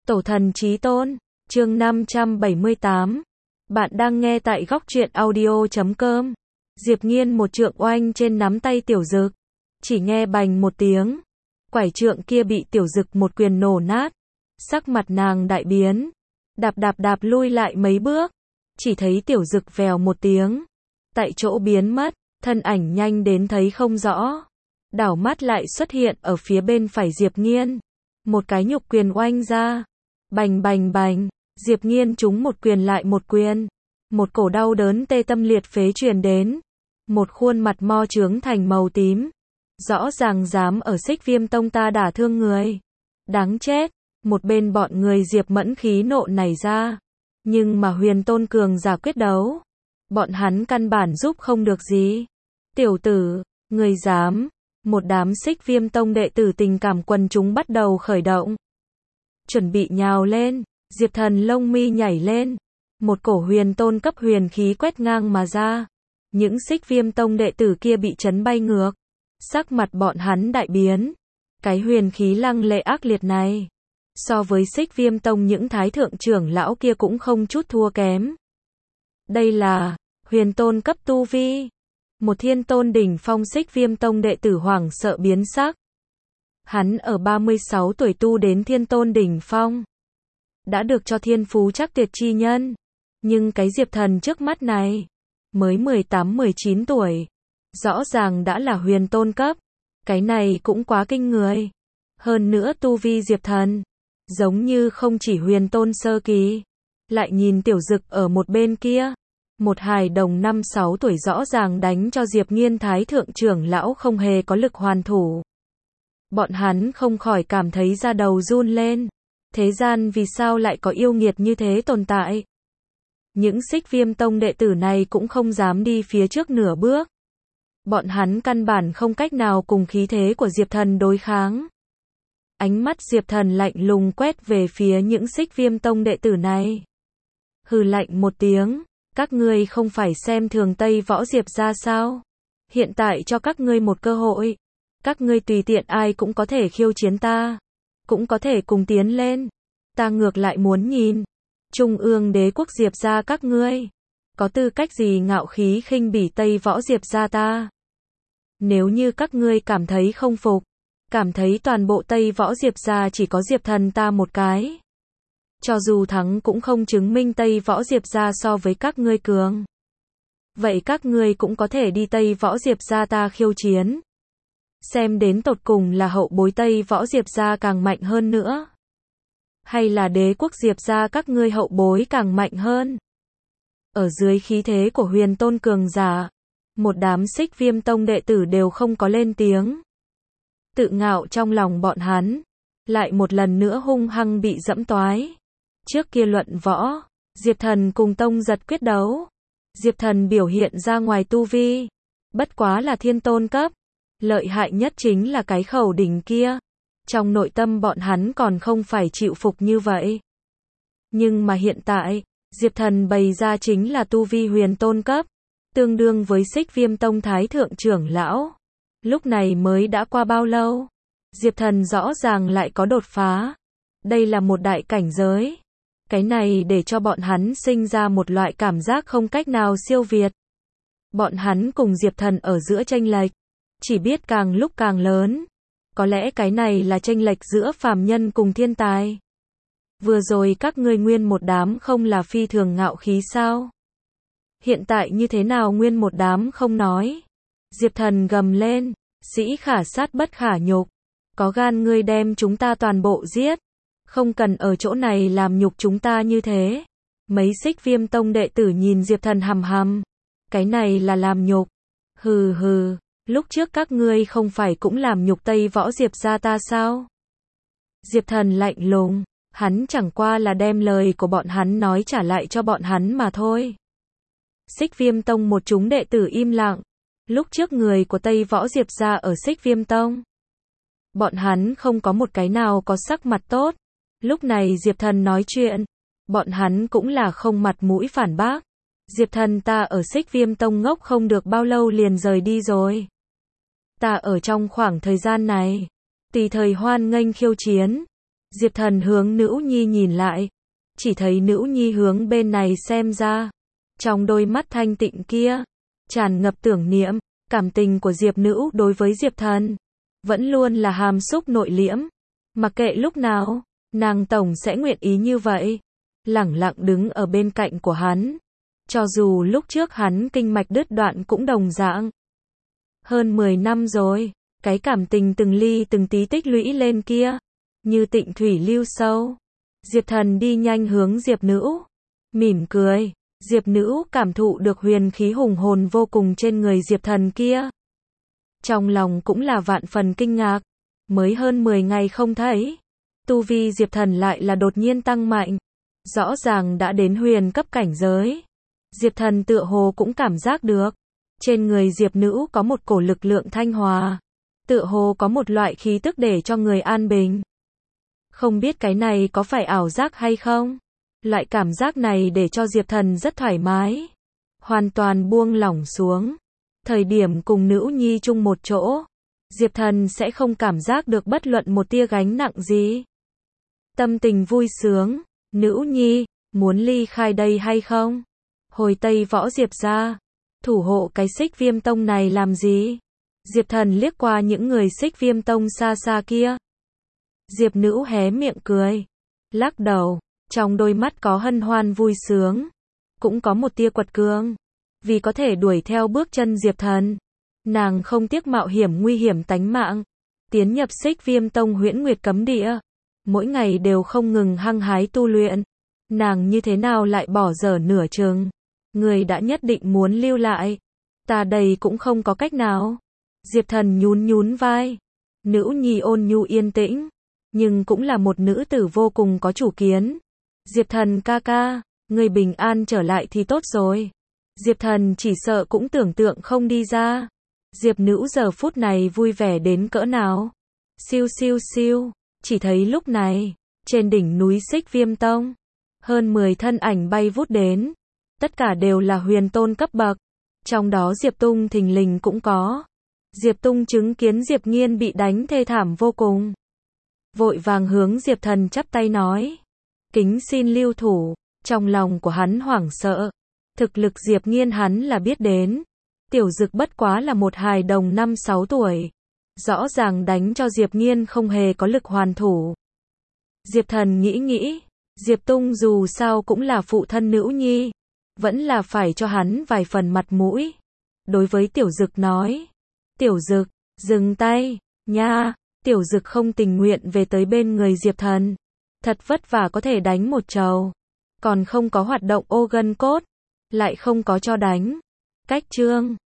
Tổ thần chí tôn, chương 578. Bạn đang nghe tại góc truyện audio.com. Diệp Nghiên một trượng oanh trên nắm tay Tiểu Dực. Chỉ nghe bành một tiếng. Quải trượng kia bị Tiểu Dực một quyền nổ nát. Sắc mặt nàng đại biến. Đạp lui lại mấy bước. Chỉ thấy Tiểu Dực vèo một tiếng. Tại chỗ biến mất, thân ảnh nhanh đến thấy không rõ. Đảo mắt lại xuất hiện ở phía bên phải Diệp Nghiên. Một cái nhục quyền oanh ra. Bành, Diệp Nghiên trúng một quyền lại một quyền. Một cổ đau đớn tê tâm liệt phế truyền đến. Một khuôn mặt mo trướng thành màu tím. Rõ ràng dám ở Xích Viêm Tông ta đả thương người. Đáng chết. Một bên bọn người Diệp Mẫn khí nộ nảy ra. Nhưng mà Huyền Tôn cường giả quyết đấu. Bọn hắn căn bản giúp không được gì. Tiểu tử, người dám. Một đám Xích Viêm Tông đệ tử tình cảm quần chúng bắt đầu khởi động. Chuẩn bị nhào lên, Diệp Thần lông mi nhảy lên. Một cổ huyền tôn cấp huyền khí quét ngang mà ra. Những Xích Viêm Tông đệ tử kia bị chấn bay ngược. Sắc mặt bọn hắn đại biến. Cái huyền khí lăng lệ ác liệt này. So với Xích Viêm Tông những thái thượng trưởng lão kia cũng không chút thua kém. Đây là huyền tôn cấp tu vi. Một thiên tôn đỉnh phong Xích Viêm Tông đệ tử hoảng sợ biến sắc. Hắn ở 36 tuổi tu đến thiên tôn đỉnh phong. Đã được cho thiên phú chắc tuyệt chi nhân. Nhưng cái Diệp Thần trước mắt này, mới 18-19 tuổi. Rõ ràng đã là huyền tôn cấp. Cái này cũng quá kinh người. Hơn nữa tu vi Diệp Thần, giống như không chỉ huyền tôn sơ kỳ. Lại nhìn Tiểu Dực ở một bên kia. Một hài đồng 5-6 tuổi rõ ràng đánh cho Diệp Nghiên thái thượng trưởng lão không hề có lực hoàn thủ. Bọn hắn không khỏi cảm thấy da đầu run lên. Thế gian vì sao lại có yêu nghiệt như thế tồn tại? Những Xích Viêm Tông đệ tử này cũng không dám đi phía trước nửa bước. Bọn hắn căn bản không cách nào cùng khí thế của Diệp Thần đối kháng. Ánh mắt Diệp Thần lạnh lùng quét về phía những Xích Viêm Tông đệ tử này. Hừ lạnh một tiếng. Các ngươi không phải xem thường Tây Võ Diệp gia sao? Hiện tại cho các ngươi một cơ hội. Các ngươi tùy tiện ai cũng có thể khiêu chiến ta. Cũng có thể cùng tiến lên. Ta ngược lại muốn nhìn. Trung ương đế quốc Diệp gia các ngươi. Có tư cách gì ngạo khí khinh bỉ Tây Võ Diệp gia ta? Nếu như các ngươi cảm thấy không phục. Cảm thấy toàn bộ Tây Võ Diệp gia chỉ có Diệp Thần ta một cái. Cho dù thắng cũng không chứng minh Tây Võ Diệp gia so với các ngươi cường. Vậy các ngươi cũng có thể đi Tây Võ Diệp gia ta khiêu chiến. Xem đến tột cùng là hậu bối Tây Võ Diệp gia càng mạnh hơn nữa. Hay là đế quốc Diệp gia các ngươi hậu bối càng mạnh hơn. Ở dưới khí thế của huyền tôn cường giả. Một đám Xích Viêm Tông đệ tử đều không có lên tiếng. Tự ngạo trong lòng bọn hắn. Lại một lần nữa hung hăng bị dẫm toái. Trước kia luận võ, Diệp Thần cùng Tông Giật quyết đấu. Diệp Thần biểu hiện ra ngoài tu vi. Bất quá là thiên tôn cấp. Lợi hại nhất chính là cái khẩu đỉnh kia. Trong nội tâm bọn hắn còn không phải chịu phục như vậy. Nhưng mà hiện tại, Diệp Thần bày ra chính là tu vi huyền tôn cấp. Tương đương với Xích Viêm Tông thái thượng trưởng lão. Lúc này mới đã qua bao lâu? Diệp Thần rõ ràng lại có đột phá. Đây là một đại cảnh giới. Cái này để cho bọn hắn sinh ra một loại cảm giác không cách nào siêu việt. Bọn hắn cùng Diệp Thần ở giữa chênh lệch, chỉ biết càng lúc càng lớn. Có lẽ cái này là chênh lệch giữa phàm nhân cùng thiên tài. Vừa rồi các ngươi nguyên một đám không là phi thường ngạo khí sao? Hiện tại như thế nào nguyên một đám không nói? Diệp Thần gầm lên, sĩ khả sát bất khả nhục. Có gan ngươi đem chúng ta toàn bộ giết. Không cần ở chỗ này làm nhục chúng ta như thế. Mấy Xích Viêm Tông đệ tử nhìn Diệp Thần hằm hằm. Cái này là làm nhục. Hừ, lúc trước các ngươi không phải cũng làm nhục Tây Võ Diệp gia ta sao? Diệp Thần lạnh lùng. Hắn chẳng qua là đem lời của bọn hắn nói trả lại cho bọn hắn mà thôi. Xích Viêm Tông một chúng đệ tử im lặng. Lúc trước người của Tây Võ Diệp gia ở Xích Viêm Tông. Bọn hắn không có một cái nào có sắc mặt tốt. Lúc này Diệp Thần nói chuyện, bọn hắn cũng là không mặt mũi phản bác. Diệp Thần ta ở Xích Viêm Tông ngốc không được bao lâu liền rời đi rồi. Ta ở trong khoảng thời gian này, tùy thời hoan nghênh khiêu chiến. Diệp Thần hướng Nữ Nhi nhìn lại, chỉ thấy Nữ Nhi hướng bên này xem ra. Trong đôi mắt thanh tịnh kia, tràn ngập tưởng niệm, cảm tình của Diệp Nữ đối với Diệp Thần, vẫn luôn là hàm xúc nội liễm. Mặc kệ lúc nào, nàng tổng sẽ nguyện ý như vậy, lẳng lặng đứng ở bên cạnh của hắn. Cho dù lúc trước hắn kinh mạch đứt đoạn cũng đồng dạng. Hơn 10 năm rồi, cái cảm tình từng ly từng tí tích lũy lên kia, như tịnh thủy lưu sâu. Diệp Thần đi nhanh hướng Diệp Nữ, mỉm cười. Diệp Nữ cảm thụ được huyền khí hùng hồn vô cùng trên người Diệp Thần kia. Trong lòng cũng là vạn phần kinh ngạc, mới hơn 10 ngày không thấy, tu vi Diệp Thần lại là đột nhiên tăng mạnh, rõ ràng đã đến huyền cấp cảnh giới. Diệp Thần tựa hồ cũng cảm giác được, trên người Diệp Nữ có một cổ lực lượng thanh hòa, tựa hồ có một loại khí tức để cho người an bình. Không biết cái này có phải ảo giác hay không? Loại cảm giác này để cho Diệp Thần rất thoải mái, hoàn toàn buông lỏng xuống. Thời điểm cùng Nữ Nhi chung một chỗ, Diệp Thần sẽ không cảm giác được bất luận một tia gánh nặng gì. Tâm tình vui sướng. Nữ Nhi, muốn ly khai đây hay không? Hồi Tây Võ Diệp gia, thủ hộ cái Xích Viêm Tông này làm gì? Diệp Thần liếc qua những người Xích Viêm Tông xa xa kia. Diệp Nữ hé miệng cười, lắc đầu, trong đôi mắt có hân hoan vui sướng, cũng có một tia quật cường. Vì có thể đuổi theo bước chân Diệp Thần, nàng không tiếc mạo hiểm nguy hiểm tánh mạng, tiến nhập Xích Viêm Tông Huyễn Nguyệt cấm địa, mỗi ngày đều không ngừng hăng hái tu luyện. Nàng như thế nào lại bỏ dở nửa chừng? Người đã nhất định muốn lưu lại, ta đây cũng không có cách nào. Diệp Thần nhún nhún vai. Nữ Nhi ôn nhu yên tĩnh, nhưng cũng là một nữ tử vô cùng có chủ kiến. Diệp Thần ca ca, người bình an trở lại thì tốt rồi. Diệp Thần chỉ sợ cũng tưởng tượng không đi ra. Diệp Nữ giờ phút này vui vẻ đến cỡ nào. Siêu siêu siêu, chỉ thấy lúc này, trên đỉnh núi Xích Viêm Tông, hơn 10 thân ảnh bay vút đến. Tất cả đều là huyền tôn cấp bậc. Trong đó Diệp Tung thình lình cũng có. Diệp Tung chứng kiến Diệp Nghiên bị đánh thê thảm vô cùng, vội vàng hướng Diệp Thần chắp tay nói, kính xin lưu thủ. Trong lòng của hắn hoảng sợ, thực lực Diệp Nghiên hắn là biết đến. Tiểu Dực bất quá là một hài đồng 5-6 tuổi, rõ ràng đánh cho Diệp Nghiên không hề có lực hoàn thủ. Diệp Thần nghĩ, Diệp Tung dù sao cũng là phụ thân Nữ Nhi, vẫn là phải cho hắn vài phần mặt mũi. Đối với Tiểu Dực nói, Tiểu Dực, dừng tay, nha. Tiểu Dực không tình nguyện về tới bên người Diệp Thần. Thật vất vả có thể đánh một trầu, còn không có hoạt động ô gân cốt, lại không có cho đánh. Cách chương